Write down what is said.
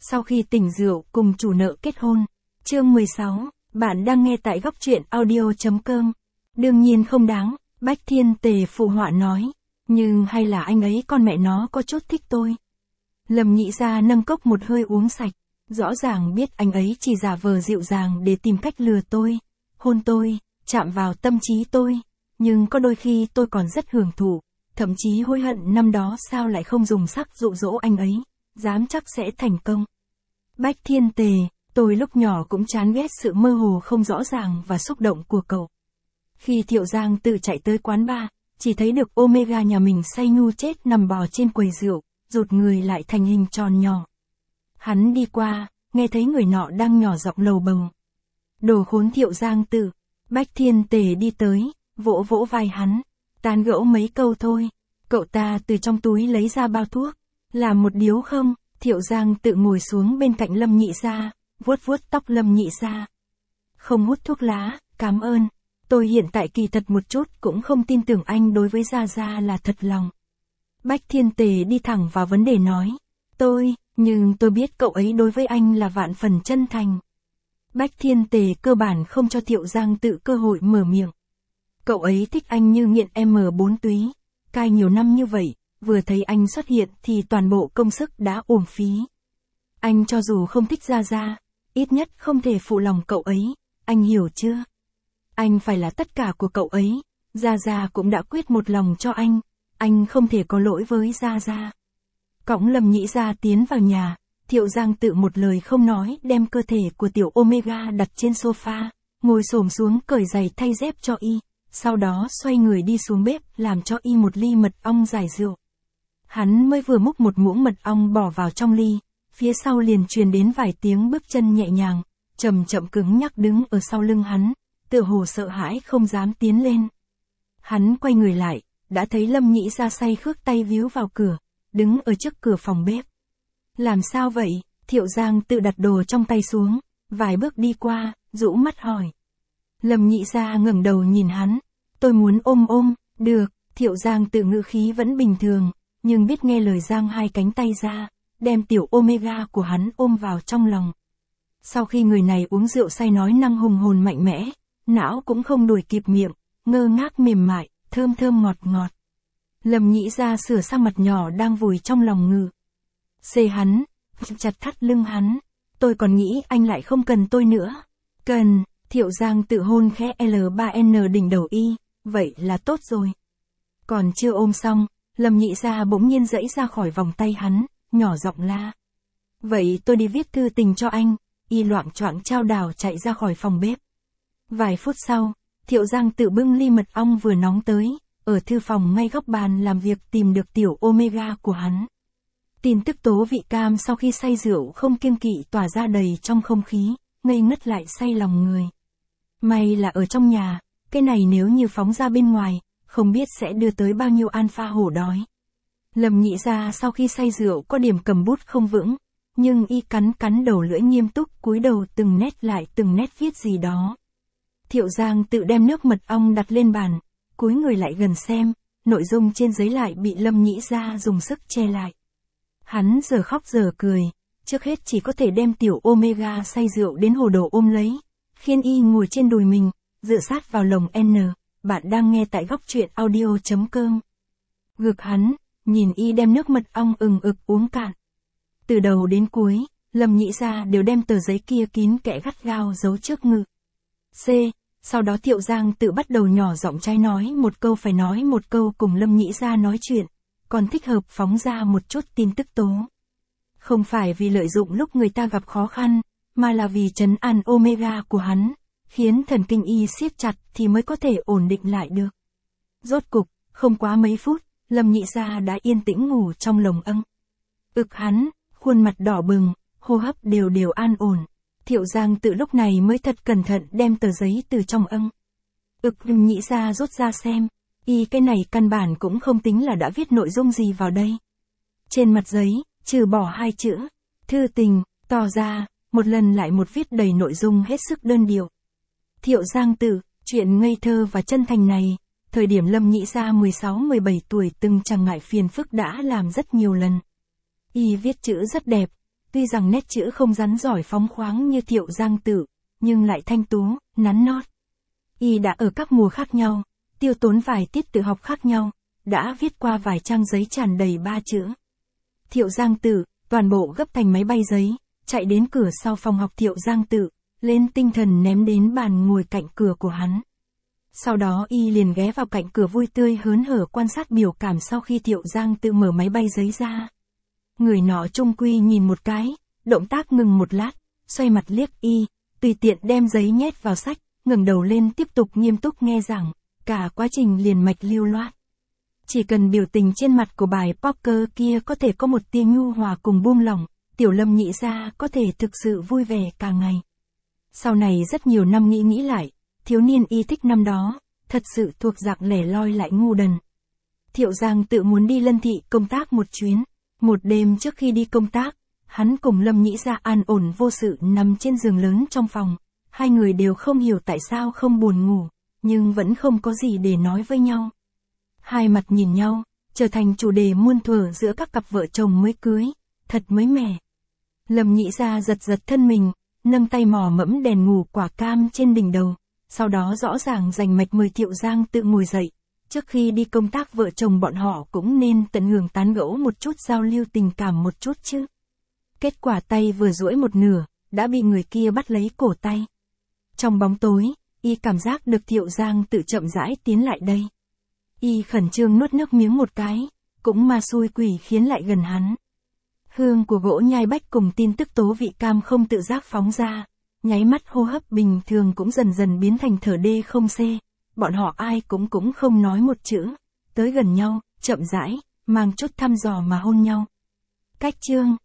Sau khi tỉnh rượu cùng chủ nợ kết hôn. Chương 16, bạn đang nghe tại góc truyện audio.com. Đương nhiên không đáng, Bách Thiên Tề phụ họa nói. Nhưng hay là anh ấy con mẹ nó có chút thích tôi. Lâm Nhị Gia nâng cốc một hơi uống sạch. Rõ ràng biết anh ấy chỉ giả vờ dịu dàng để tìm cách lừa tôi, hôn tôi, chạm vào tâm trí tôi. Nhưng có đôi khi tôi còn rất hưởng thụ, thậm chí hối hận năm đó sao lại không dùng sắc dụ dỗ anh ấy, dám chắc sẽ thành công. Bách Thiên Tề, tôi lúc nhỏ cũng chán ghét sự mơ hồ không rõ ràng và xúc động của cậu. Khi Thiệu Giang tự chạy tới quán bar, chỉ thấy được Omega nhà mình say nhu chết nằm bò trên quầy rượu, rụt người lại thành hình tròn nhỏ. Hắn đi qua, nghe thấy người nọ đang nhỏ giọng lầu bầu. Đồ khốn Thiệu Giang Tự. Bách Thiên Tề đi tới, vỗ vỗ vai hắn, tán gẫu mấy câu thôi. Cậu ta từ trong túi lấy ra bao thuốc, làm một điếu không? Thiệu Giang Tự ngồi xuống bên cạnh Lâm Nhị Gia, vuốt vuốt tóc Lâm Nhị Gia. Không hút thuốc lá, cảm ơn. Tôi hiện tại kỳ thật một chút cũng không tin tưởng anh đối với Gia Gia là thật lòng. Bách Thiên Tề đi thẳng vào vấn đề nói. Nhưng tôi biết cậu ấy đối với anh là vạn phần chân thành. Bách Thiên Tề cơ bản không cho Thiệu Giang Tự cơ hội mở miệng. Cậu ấy thích anh như nghiện M4 túy, cai nhiều năm như vậy, vừa thấy anh xuất hiện thì toàn bộ công sức đã uổng phí. Anh cho dù không thích Gia Gia, ít nhất không thể phụ lòng cậu ấy, anh hiểu chưa? Anh phải là tất cả của cậu ấy, Gia Gia cũng đã quyết một lòng cho anh không thể có lỗi với Gia Gia. Cõng Lâm Nhị Gia tiến vào nhà, Thiệu Giang Tự một lời không nói đem cơ thể của tiểu Omega đặt trên sofa, ngồi xổm xuống cởi giày thay dép cho y, sau đó xoay người đi xuống bếp làm cho y một ly mật ong giải rượu. Hắn mới vừa múc một muỗng mật ong bỏ vào trong ly, phía sau liền truyền đến vài tiếng bước chân nhẹ nhàng, chậm chậm cứng nhắc đứng ở sau lưng hắn, tựa hồ sợ hãi không dám tiến lên. Hắn quay người lại, đã thấy Lâm Nhị Gia say khước tay víu vào cửa, đứng ở trước cửa phòng bếp. Làm sao vậy? Thiệu Giang Tự đặt đồ trong tay xuống, vài bước đi qua, rũ mắt hỏi. Lâm Nhị Gia ngẩng đầu nhìn hắn, tôi muốn ôm, được. Thiệu Giang Tự ngữ khí vẫn bình thường, nhưng biết nghe lời giang hai cánh tay ra, đem tiểu Omega của hắn ôm vào trong lòng. Sau khi người này uống rượu say nói năng hùng hồn mạnh mẽ, não cũng không đuổi kịp miệng, ngơ ngác mềm mại, thơm thơm ngọt ngọt. Lâm Nhị Gia sửa sang mặt nhỏ đang vùi trong lòng ngực. Xê hắn, chặt thắt lưng hắn. Tôi còn nghĩ anh lại không cần tôi nữa. Cần. Thiệu Giang Tự hôn khẽ L3N đỉnh đầu y. Vậy là tốt rồi. Còn chưa ôm xong, Lâm Nhị Gia bỗng nhiên giãy ra khỏi vòng tay hắn, nhỏ giọng la. Vậy tôi đi viết thư tình cho anh. Y loạng choạng chao đảo chạy ra khỏi phòng bếp. Vài phút sau, Thiệu Giang Tự bưng ly mật ong vừa nóng tới, ở thư phòng ngay góc bàn làm việc tìm được tiểu Omega của hắn. Tin tức tố vị cam sau khi say rượu không kiêng kỵ tỏa ra đầy trong không khí, ngây ngất lại say lòng người. May là ở trong nhà, cái này nếu như phóng ra bên ngoài, không biết sẽ đưa tới bao nhiêu alpha hổ đói. Lâm Nhị Gia sau khi say rượu có điểm cầm bút không vững, nhưng y cắn đầu lưỡi nghiêm túc cúi đầu từng nét viết gì đó. Thiệu Giang Tự đem nước mật ong đặt lên bàn, cúi người lại gần xem, nội dung trên giấy lại bị Lâm Nhị Gia dùng sức che lại. Hắn giờ khóc giờ cười, trước hết chỉ có thể đem tiểu Omega say rượu đến hồ đồ ôm lấy, khiến y ngồi trên đùi mình, dựa sát vào lồng N. Bạn đang nghe tại góc truyện audio.com. Ngực hắn, nhìn y đem nước mật ong ực uống cạn. Từ đầu đến cuối, Lâm Nhị Gia đều đem tờ giấy kia kín kẽ gắt gao giấu trước ngực. Sau đó Thiệu Giang Tự bắt đầu nhỏ giọng trai nói một câu phải nói một câu cùng Lâm Nhị Gia nói chuyện, còn thích hợp phóng ra một chút tin tức tố. Không phải vì lợi dụng lúc người ta gặp khó khăn, mà là vì trấn an Omega của hắn, khiến thần kinh y siết chặt thì mới có thể ổn định lại được. Rốt cục, không quá mấy phút, Lâm Nhị Gia đã yên tĩnh ngủ trong lồng âng. Hắn, khuôn mặt đỏ bừng, hô hấp đều an ổn. Thiệu Giang Tự lúc này mới thật cẩn thận đem tờ giấy từ trong âng. Nhị Gia rút ra xem, cái này căn bản cũng không tính là đã viết nội dung gì vào đây. Trên mặt giấy, trừ bỏ hai chữ, thư tình, to ra, một lần lại một viết đầy nội dung hết sức đơn điệu. Thiệu Giang Tự, chuyện ngây thơ và chân thành này, thời điểm Lâm Nhị Gia 16-17 tuổi từng chẳng ngại phiền phức đã làm rất nhiều lần. Y viết chữ rất đẹp, Tuy rằng nét chữ không rắn giỏi phóng khoáng như Thiệu Giang Tự, nhưng lại thanh tú, nắn nót. Y đã ở các mùa khác nhau, tiêu tốn vài tiết tự học khác nhau, đã viết qua vài trang giấy tràn đầy 3 chữ. Thiệu Giang Tự, toàn bộ gấp thành máy bay giấy, chạy đến cửa sau phòng học Thiệu Giang Tự, lên tinh thần ném đến bàn ngồi cạnh cửa của hắn. Sau đó y liền ghé vào cạnh cửa vui tươi hớn hở quan sát biểu cảm sau khi Thiệu Giang Tự mở máy bay giấy ra. Người nọ trung quy nhìn một cái, động tác ngừng một lát, xoay mặt liếc y, tùy tiện đem giấy nhét vào sách, ngẩng đầu lên tiếp tục nghiêm túc nghe giảng, cả quá trình liền mạch lưu loát. Chỉ cần biểu tình trên mặt của bài poker kia có thể có một tia nhu hòa cùng buông lỏng, Tiểu Lâm Nhị gia có thể thực sự vui vẻ cả ngày. Sau này rất nhiều năm nghĩ lại, thiếu niên y thích năm đó, thật sự thuộc dạng lẻ loi lại ngu đần. Thiệu Giang Tự muốn đi Lân Thị công tác một chuyến. Một đêm trước khi đi công tác, hắn cùng Lâm Nhĩ gia an ổn vô sự nằm trên giường lớn trong phòng. Hai người đều không hiểu tại sao không buồn ngủ, nhưng vẫn không có gì để nói với nhau. Hai mặt nhìn nhau, trở thành chủ đề muôn thuở giữa các cặp vợ chồng mới cưới, thật mới mẻ. Lâm Nhĩ gia giật thân mình, nâng tay mò mẫm đèn ngủ quả cam trên đỉnh đầu, sau đó rõ ràng rành mạch mời Thiệu Giang Tự ngồi dậy. Trước khi đi công tác vợ chồng bọn họ cũng nên tận hưởng tán gẫu một chút, giao lưu tình cảm một chút chứ. Kết quả tay vừa duỗi một nửa, đã bị người kia bắt lấy cổ tay. Trong bóng tối, y cảm giác được Thiệu Giang Tự chậm rãi tiến lại đây. Y khẩn trương nuốt nước miếng một cái, cũng ma xui quỷ khiến lại gần hắn. Hương của gỗ nhai bách cùng tin tức tố vị cam không tự giác phóng ra, nháy mắt hô hấp bình thường cũng dần dần biến thành thở đê không xê. Bọn họ ai cũng không nói một chữ, tới gần nhau, chậm rãi, mang chút thăm dò mà hôn nhau. Cách chương